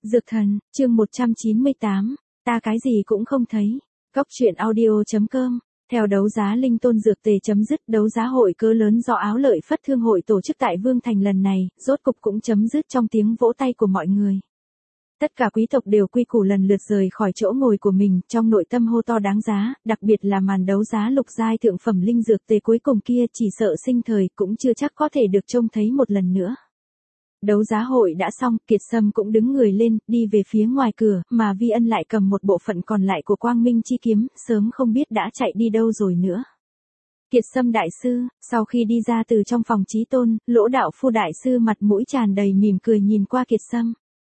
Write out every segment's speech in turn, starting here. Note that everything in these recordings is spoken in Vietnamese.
Dược thần, chương 198, ta cái gì cũng không thấy. Góc truyện audio.com. Theo đấu giá linh tôn dược tề chấm dứt, đấu giá hội cỡ lớn do Áo Lợi Phất Thương hội tổ chức tại Vương Thành lần này, rốt cục cũng chấm dứt trong tiếng vỗ tay của mọi người. Tất cả quý tộc đều quy củ lần lượt rời khỏi chỗ ngồi của mình, trong nội tâm hô to đáng giá, đặc biệt là màn đấu giá lục giai thượng phẩm linh dược tề cuối cùng kia, chỉ sợ sinh thời cũng chưa chắc có thể được trông thấy một lần nữa. Đấu giá hội đã xong, Kiệt Sâm cũng đứng người lên, đi về phía ngoài cửa, mà Vi Ân lại cầm một bộ phận còn lại của Quang Minh chi kiếm, sớm không biết đã chạy đi đâu rồi nữa. Kiệt Sâm đại sư, sau khi đi ra từ trong phòng Chí Tôn, Lỗ Đạo Phu đại sư mặt mũi tràn đầy mỉm cười nhìn qua Kiệt Sâm.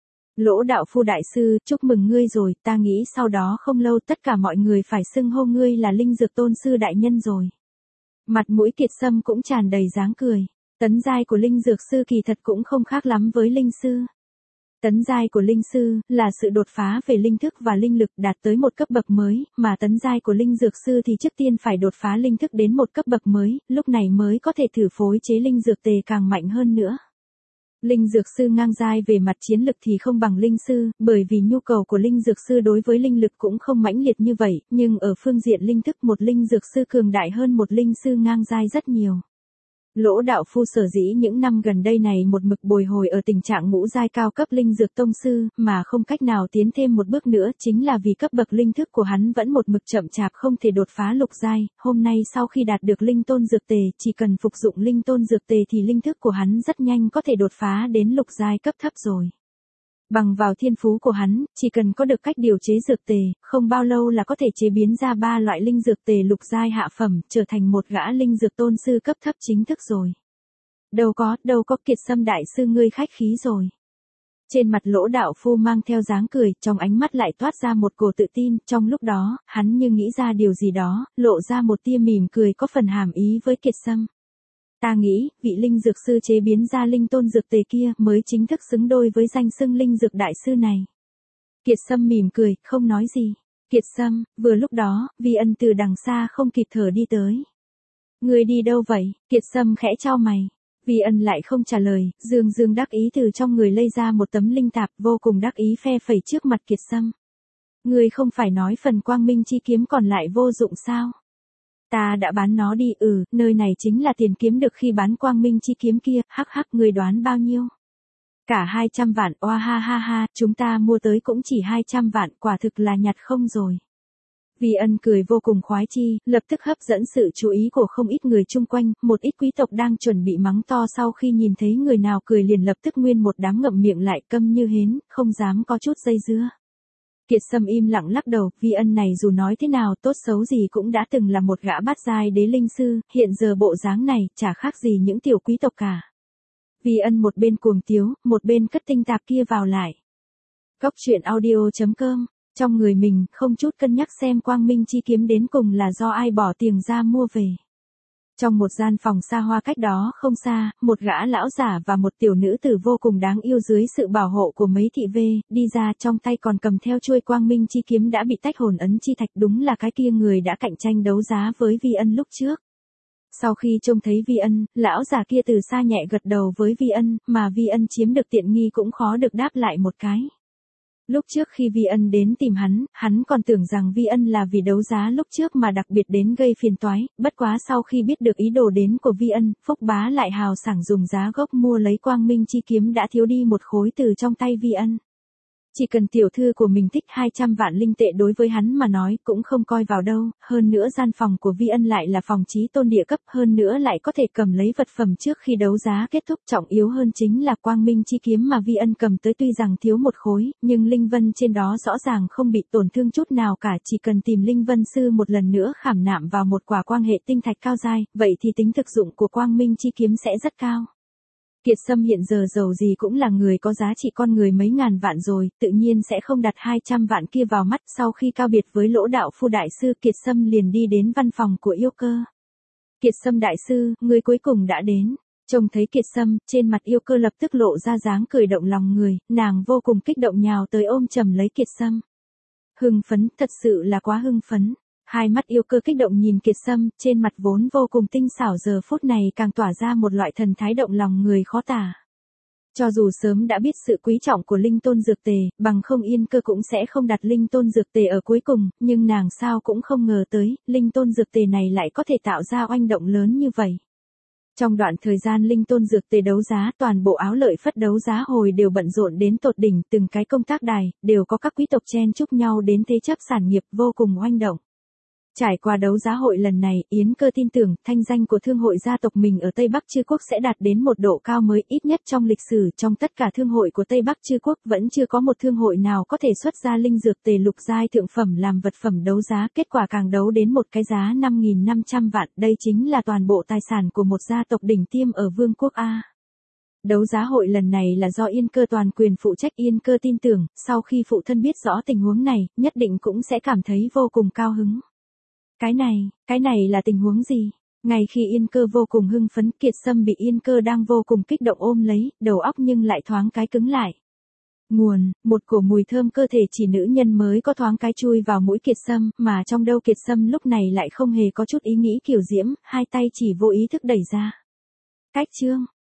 Lỗ Đạo Phu đại sư, chúc mừng ngươi rồi, ta nghĩ sau đó không lâu tất cả mọi người phải xưng hô ngươi là Linh Dược Tôn sư đại nhân rồi. Mặt mũi Kiệt Sâm cũng tràn đầy dáng cười. Tấn giai của linh dược sư kỳ thật cũng không khác lắm với linh sư. Tấn giai của linh sư là sự đột phá về linh thức và linh lực đạt tới một cấp bậc mới, mà tấn giai của linh dược sư thì trước tiên phải đột phá linh thức đến một cấp bậc mới, lúc này mới có thể thử phối chế linh dược tề càng mạnh hơn nữa. Linh dược sư ngang giai về mặt chiến lực thì không bằng linh sư, bởi vì nhu cầu của linh dược sư đối với linh lực cũng không mãnh liệt như vậy, nhưng ở phương diện linh thức một linh dược sư cường đại hơn một linh sư ngang giai rất nhiều. Lỗ Đạo Phu sở dĩ những năm gần đây này một mực bồi hồi ở tình trạng ngũ giai cao cấp linh dược tông sư, mà không cách nào tiến thêm một bước nữa chính là vì cấp bậc linh thức của hắn vẫn một mực chậm chạp không thể đột phá lục giai. Hôm nay sau khi đạt được linh tôn dược tề, chỉ cần phục dụng linh tôn dược tề thì linh thức của hắn rất nhanh có thể đột phá đến lục giai cấp thấp rồi. Bằng vào thiên phú của hắn, chỉ cần có được cách điều chế dược tề, không bao lâu là có thể chế biến ra 3 loại linh dược tề lục giai hạ phẩm, trở thành một gã linh dược tôn sư cấp thấp chính thức rồi. Đâu có Kiệt Sâm đại sư ngươi khách khí rồi. Trên mặt Lỗ Đạo Phu mang theo dáng cười, trong ánh mắt lại toát ra một cổ tự tin, trong lúc đó, hắn như nghĩ ra điều gì đó, lộ ra một tia mỉm cười có phần hàm ý với Kiệt Sâm. Ta nghĩ, vị linh dược sư chế biến ra linh tôn dược tề kia mới chính thức xứng đôi với danh xưng linh dược đại sư này. Kiệt Sâm mỉm cười, không nói gì. Kiệt Sâm, vừa lúc đó, Vi Ân từ đằng xa không kịp thở đi tới. Người đi đâu vậy? Kiệt Sâm khẽ chau mày. Vi Ân lại không trả lời, dương đắc ý từ trong người lây ra một tấm linh tạp, vô cùng đắc ý phe phẩy trước mặt Kiệt Sâm. Người không phải nói phần Quang Minh chi kiếm còn lại vô dụng sao? Ta đã bán nó đi, nơi này chính là tiền kiếm được khi bán Quang Minh chi kiếm kia, hắc, người đoán bao nhiêu? Cả 200 vạn, oa ha, chúng ta mua tới cũng chỉ 200 vạn, quả thực là nhặt không rồi. Vi Ân cười vô cùng khoái chi, lập tức hấp dẫn sự chú ý của không ít người chung quanh, một ít quý tộc đang chuẩn bị mắng to sau khi nhìn thấy người nào cười liền lập tức nguyên một đám ngậm miệng lại câm như hến, không dám có chút dây dưa. Kiệt Sâm im lặng lắc đầu, Vi Ân này dù nói thế nào tốt xấu gì cũng đã từng là một gã bát giai đế linh sư, hiện giờ bộ dáng này, chả khác gì những tiểu quý tộc cả. Vi Ân một bên cuồng tiếu, một bên cất tinh tạp kia vào lại. Góc truyện audio.com, trong người mình, không chút cân nhắc xem Quang Minh chi kiếm đến cùng là do ai bỏ tiền ra mua về. Trong một gian phòng xa hoa cách đó không xa, một gã lão giả và một tiểu nữ tử vô cùng đáng yêu dưới sự bảo hộ của mấy thị vệ, đi ra trong tay còn cầm theo chuôi Quang Minh chi kiếm đã bị tách hồn ấn chi thạch, đúng là cái kia người đã cạnh tranh đấu giá với Vi Ân lúc trước. Sau khi trông thấy Vi Ân, lão giả kia từ xa nhẹ gật đầu với Vi Ân, mà Vi Ân chiếm được tiện nghi cũng khó được đáp lại một cái. Lúc trước khi Vi Ân đến tìm hắn còn tưởng rằng Vi Ân là vì đấu giá lúc trước mà đặc biệt đến gây phiền toái, bất quá sau khi biết được ý đồ đến của Vi Ân, Phúc Bá lại hào sảng dùng giá gốc mua lấy Quang Minh chi kiếm đã thiếu đi một khối từ trong tay Vi Ân. Chỉ cần tiểu thư của mình thích 200 vạn linh tệ đối với hắn mà nói cũng không coi vào đâu, hơn nữa gian phòng của Vi Ân lại là phòng Chí Tôn địa cấp, hơn nữa lại có thể cầm lấy vật phẩm trước khi đấu giá kết thúc, trọng yếu hơn chính là Quang Minh chi kiếm mà Vi Ân cầm tới tuy rằng thiếu một khối, nhưng linh vân trên đó rõ ràng không bị tổn thương chút nào cả, chỉ cần tìm linh vân sư một lần nữa khảm nạm vào một quả quang hệ tinh thạch cao giai, vậy thì tính thực dụng của Quang Minh chi kiếm sẽ rất cao. Kiệt Sâm hiện giờ giàu gì cũng là người có giá trị con người mấy ngàn vạn rồi, tự nhiên sẽ không đặt 200 vạn kia vào mắt. Sau khi cáo biệt với Lỗ Đạo Phu đại sư, Kiệt Sâm liền đi đến văn phòng của Yêu Cơ. Kiệt Sâm đại sư, người cuối cùng đã đến. Trông thấy Kiệt Sâm, trên mặt Yêu Cơ lập tức lộ ra dáng cười động lòng người, nàng vô cùng kích động nhào tới ôm chầm lấy Kiệt Sâm. Hưng phấn, thật sự là quá hưng phấn. Hai mắt Yêu Cơ kích động nhìn Kiệt Sâm, trên mặt vốn vô cùng tinh xảo giờ phút này càng tỏa ra một loại thần thái động lòng người khó tả. Cho dù sớm đã biết sự quý trọng của linh tôn dược tề, bằng không Yên Cơ cũng sẽ không đặt linh tôn dược tề ở cuối cùng, nhưng nàng sao cũng không ngờ tới, linh tôn dược tề này lại có thể tạo ra oanh động lớn như vậy. Trong đoạn thời gian linh tôn dược tề đấu giá, toàn bộ áo lợi phất đấu giá hồi đều bận rộn đến tột đỉnh, từng cái công tác đài, đều có các quý tộc chen chúc nhau đến thế chấp sản nghiệp, vô cùng oanh động. Trải qua đấu giá hội lần này, Yến Cơ tin tưởng, thanh danh của thương hội gia tộc mình ở Tây Bắc Chư Quốc sẽ đạt đến một độ cao mới, ít nhất trong lịch sử, trong tất cả thương hội của Tây Bắc Chư Quốc vẫn chưa có một thương hội nào có thể xuất ra linh dược tề lục giai thượng phẩm làm vật phẩm đấu giá, kết quả càng đấu đến một cái giá 5.500 vạn, đây chính là toàn bộ tài sản của một gia tộc đỉnh tiêm ở Vương quốc A. Đấu giá hội lần này là do Yên Cơ toàn quyền phụ trách. Yên Cơ tin tưởng, sau khi phụ thân biết rõ tình huống này, nhất định cũng sẽ cảm thấy vô cùng cao hứng. Cái này là tình huống gì? Ngay khi Yên Cơ vô cùng hưng phấn, Kiệt Sâm bị Yên Cơ đang vô cùng kích động ôm lấy, đầu óc nhưng lại thoáng cái cứng lại. Một cổ mùi thơm cơ thể chỉ nữ nhân mới có thoáng cái chui vào mũi Kiệt Sâm, mà trong đâu Kiệt Sâm lúc này lại không hề có chút ý nghĩ kiều diễm, hai tay chỉ vô ý thức đẩy ra. Cách chương